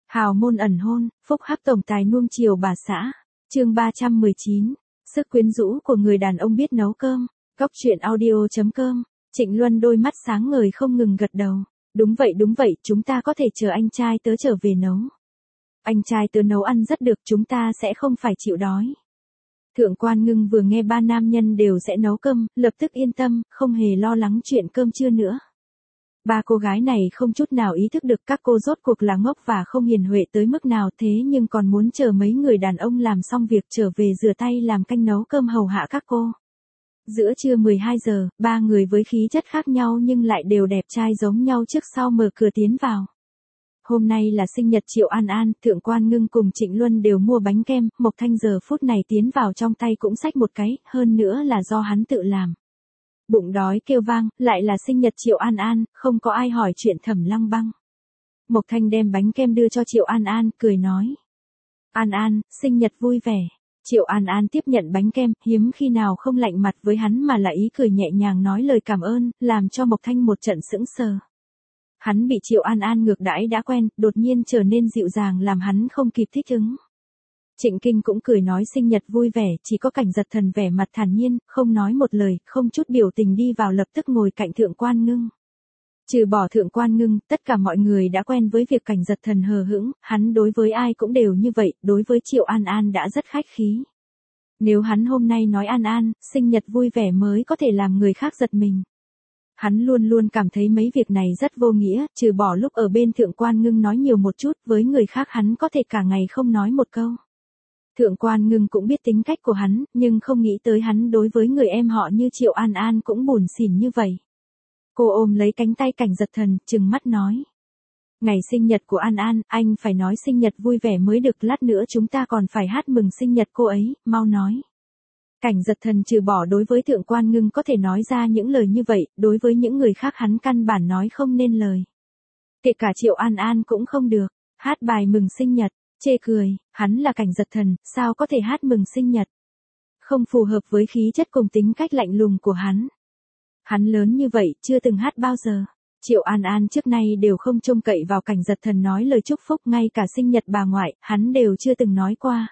Hào môn ẩn hôn, phúc hắc tổng tài nuông chiều bà xã. Chương 319. Sức quyến rũ của người đàn ông biết nấu cơm. Góc truyện audio.com. Trịnh Luân đôi mắt sáng ngời không ngừng gật đầu. Đúng vậy, chúng ta có thể chờ anh trai tớ trở về nấu. Anh trai tớ nấu ăn rất được, chúng ta sẽ không phải chịu đói. Thượng quan Ngưng vừa nghe ba nam nhân đều sẽ nấu cơm, lập tức yên tâm, không hề lo lắng chuyện cơm trưa nữa. Ba cô gái này không chút nào ý thức được các cô rốt cuộc là ngốc và không hiền huệ tới mức nào, thế nhưng còn muốn chờ mấy người đàn ông làm xong việc trở về rửa tay làm canh nấu cơm hầu hạ các cô. Giữa trưa 12 giờ, ba người với khí chất khác nhau nhưng lại đều đẹp trai giống nhau trước sau mở cửa tiến vào. Hôm nay là sinh nhật Triệu An An, Thượng quan Ngưng cùng Trịnh Luân đều mua bánh kem, Mộc Thanh giờ phút này tiến vào trong tay cũng xách một cái, hơn nữa là do hắn tự làm. Bụng đói kêu vang, lại là sinh nhật Triệu An An, không có ai hỏi chuyện Thẩm Lăng Băng. Mộc Thanh đem bánh kem đưa cho Triệu An An, cười nói. An An, sinh nhật vui vẻ. Triệu An An tiếp nhận bánh kem, hiếm khi nào không lạnh mặt với hắn mà là ý cười nhẹ nhàng nói lời cảm ơn, làm cho Mộc Thanh một trận sững sờ. Hắn bị Triệu An An ngược đãi đã quen, đột nhiên trở nên dịu dàng làm hắn không kịp thích ứng. Trịnh Kinh cũng cười nói sinh nhật vui vẻ, chỉ có Cảnh Giật Thần vẻ mặt thản nhiên, không nói một lời, không chút biểu tình đi vào lập tức ngồi cạnh Thượng quan Ngưng. Trừ bỏ Thượng quan Ngưng, tất cả mọi người đã quen với việc Cảnh Giật Thần hờ hững, hắn đối với ai cũng đều như vậy, đối với Triệu An An đã rất khách khí. Nếu hắn hôm nay nói An An, sinh nhật vui vẻ mới có thể làm người khác giật mình. Hắn luôn luôn cảm thấy mấy việc này rất vô nghĩa, trừ bỏ lúc ở bên Thượng quan Ngưng nói nhiều một chút, với người khác hắn có thể cả ngày không nói một câu. Thượng quan Ngưng cũng biết tính cách của hắn, nhưng không nghĩ tới hắn đối với người em họ như Triệu An An cũng buồn xỉn như vậy. Cô ôm lấy cánh tay Cảnh Giật Thần, trừng mắt nói. Ngày sinh nhật của An An, anh phải nói sinh nhật vui vẻ mới được, lát nữa chúng ta còn phải hát mừng sinh nhật cô ấy, mau nói. Cảnh Giật Thần trừ bỏ đối với Thượng quan Ngưng có thể nói ra những lời như vậy, đối với những người khác hắn căn bản nói không nên lời. Kể cả Triệu An An cũng không được, hát bài mừng sinh nhật, chê cười, hắn là Cảnh Giật Thần, sao có thể hát mừng sinh nhật. Không phù hợp với khí chất cùng tính cách lạnh lùng của hắn. Hắn lớn như vậy, chưa từng hát bao giờ. Triệu An An trước nay đều không trông cậy vào Cảnh Giật Thần nói lời chúc phúc, ngay cả sinh nhật bà ngoại, hắn đều chưa từng nói qua.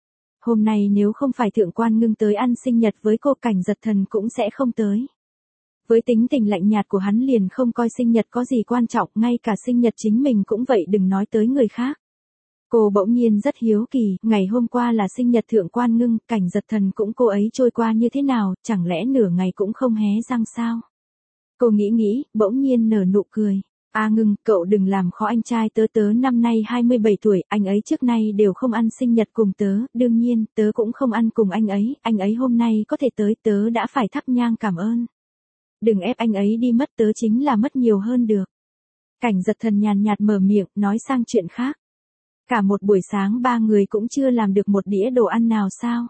Hôm nay nếu không phải Thượng quan Ngưng tới ăn sinh nhật với cô, Cảnh Giật Thần cũng sẽ không tới. Với tính tình lạnh nhạt của hắn liền không coi sinh nhật có gì quan trọng, ngay cả sinh nhật chính mình cũng vậy, đừng nói tới người khác. Cô bỗng nhiên rất hiếu kỳ, ngày hôm qua là sinh nhật Thượng quan Ngưng, Cảnh Giật Thần cũng cô ấy trôi qua như thế nào, chẳng lẽ nửa ngày cũng không hé răng sao? Cô nghĩ, bỗng nhiên nở nụ cười. Ngưng, cậu đừng làm khó anh trai tớ năm nay 27 tuổi, anh ấy trước nay đều không ăn sinh nhật cùng tớ, đương nhiên, tớ cũng không ăn cùng anh ấy hôm nay có thể tới, tớ đã phải thắp nhang cảm ơn. Đừng ép anh ấy đi mất, tớ chính là mất nhiều hơn được. Cảnh Giật Thần nhàn nhạt mở miệng, nói sang chuyện khác. Cả một buổi sáng ba người cũng chưa làm được một đĩa đồ ăn nào sao?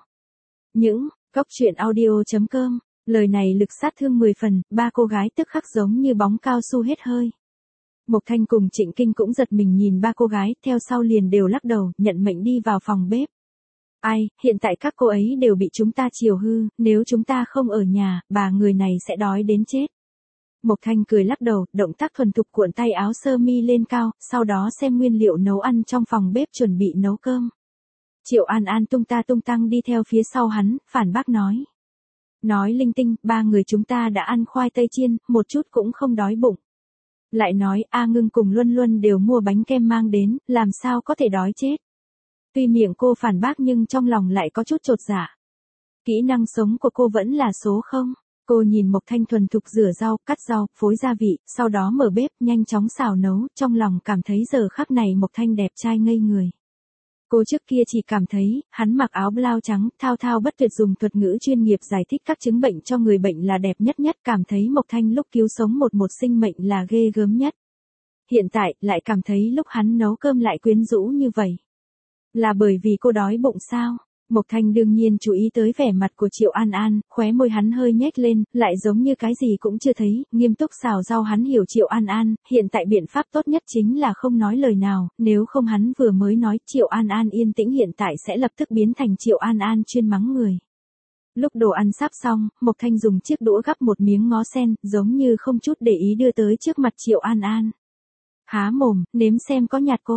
Góc truyện audio.com, lời này lực sát thương 10 phần, ba cô gái tức khắc giống như bóng cao su hết hơi. Mộc Thanh cùng Trịnh Kinh cũng giật mình nhìn ba cô gái, theo sau liền đều lắc đầu, nhận mệnh đi vào phòng bếp. Hiện tại các cô ấy đều bị chúng ta chiều hư, nếu chúng ta không ở nhà, bà người này sẽ đói đến chết. Mộc Thanh cười lắc đầu, động tác thuần thục cuộn tay áo sơ mi lên cao, sau đó xem nguyên liệu nấu ăn trong phòng bếp chuẩn bị nấu cơm. Triệu An An tung tăng đi theo phía sau hắn, phản bác nói. Nói linh tinh, ba người chúng ta đã ăn khoai tây chiên, một chút cũng không đói bụng. Lại nói, Ngưng cùng Luân đều mua bánh kem mang đến, làm sao có thể đói chết. Tuy miệng cô phản bác nhưng trong lòng lại có chút chột dạ. Kỹ năng sống của cô vẫn là số 0. Cô nhìn Mộc Thanh thuần thục rửa rau, cắt rau, phối gia vị, sau đó mở bếp, nhanh chóng xào nấu, trong lòng cảm thấy giờ khắc này Mộc Thanh đẹp trai ngây người. Cô trước kia chỉ cảm thấy, hắn mặc áo blau trắng, thao thao bất tuyệt dùng thuật ngữ chuyên nghiệp giải thích các chứng bệnh cho người bệnh là đẹp nhất, cảm thấy Mộc Thanh lúc cứu sống một sinh mệnh là ghê gớm nhất. Hiện tại, lại cảm thấy lúc hắn nấu cơm lại quyến rũ như vậy. Là bởi vì cô đói bụng sao? Mộc Thanh đương nhiên chú ý tới vẻ mặt của Triệu An An, khóe môi hắn hơi nhếch lên, lại giống như cái gì cũng chưa thấy, nghiêm túc xào rau. Hắn hiểu Triệu An An, hiện tại biện pháp tốt nhất chính là không nói lời nào, nếu không hắn vừa mới nói Triệu An An yên tĩnh hiện tại sẽ lập tức biến thành Triệu An An chuyên mắng người. Lúc đồ ăn sắp xong, Mộc Thanh dùng chiếc đũa gắp một miếng ngó sen, giống như không chút để ý đưa tới trước mặt Triệu An An. Há mồm, nếm xem có nhạt cô.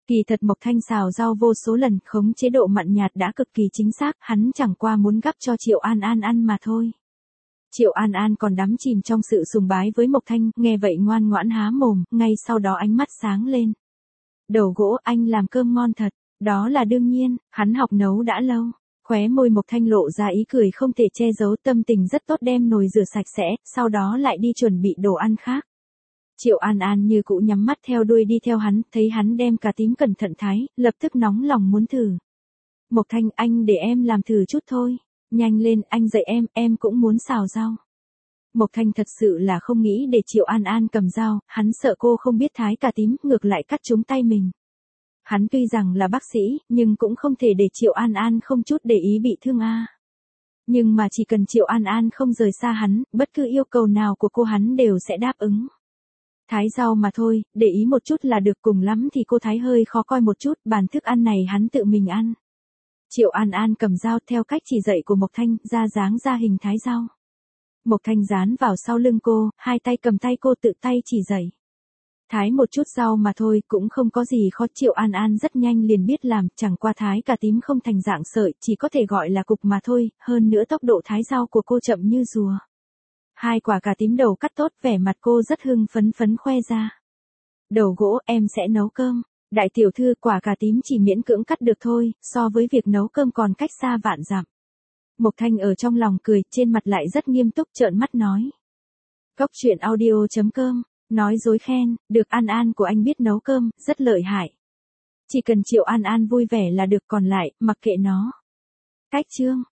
Kỳ thật Mộc Thanh xào rau vô số lần, khống chế độ mặn nhạt đã cực kỳ chính xác, hắn chẳng qua muốn gắp cho Triệu An An ăn mà thôi. Triệu An An còn đắm chìm trong sự sùng bái với Mộc Thanh, nghe vậy ngoan ngoãn há mồm, ngay sau đó ánh mắt sáng lên. Đầu gỗ, anh làm cơm ngon thật, đó là đương nhiên, hắn học nấu đã lâu. Khóe môi Mộc Thanh lộ ra ý cười không thể che giấu, tâm tình rất tốt, đem nồi rửa sạch sẽ, sau đó lại đi chuẩn bị đồ ăn khác. Triệu An An như cũ nhắm mắt theo đuôi đi theo hắn, thấy hắn đem cà tím cẩn thận thái, lập tức nóng lòng muốn thử. Mộc Thanh, anh để em làm thử chút thôi. Nhanh lên, anh dạy em cũng muốn xào rau. Mộc Thanh thật sự là không nghĩ để Triệu An An cầm dao, hắn sợ cô không biết thái cà tím, ngược lại cắt trúng tay mình. Hắn tuy rằng là bác sĩ, nhưng cũng không thể để Triệu An An không chút để ý bị thương a. Nhưng mà chỉ cần Triệu An An không rời xa hắn, bất cứ yêu cầu nào của cô hắn đều sẽ đáp ứng. Thái rau mà thôi, để ý một chút là được, cùng lắm thì cô thái hơi khó coi một chút, bàn thức ăn này hắn tự mình ăn. Triệu An An cầm dao theo cách chỉ dạy của Mộc Thanh, ra dáng ra hình thái rau. Mộc Thanh dán vào sau lưng cô, hai tay cầm tay cô tự tay chỉ dạy. Thái một chút rau mà thôi, cũng không có gì khó. Triệu An An rất nhanh liền biết làm, chẳng qua thái cà tím không thành dạng sợi, chỉ có thể gọi là cục mà thôi, hơn nữa tốc độ thái rau của cô chậm như rùa. 2 quả cà tím đầu cắt tốt, vẻ mặt cô rất hưng phấn khoe ra. Đầu gỗ, em sẽ nấu cơm. Đại tiểu thư, quả cà tím chỉ miễn cưỡng cắt được thôi, so với việc nấu cơm còn cách xa vạn dặm. Mộc Thanh ở trong lòng cười, trên mặt lại rất nghiêm túc, trợn mắt nói. Cốc truyện audio.com, nói dối khen, được An An của anh biết nấu cơm, rất lợi hại. Chỉ cần Triệu An An vui vẻ là được, còn lại, mặc kệ nó. Cách chương.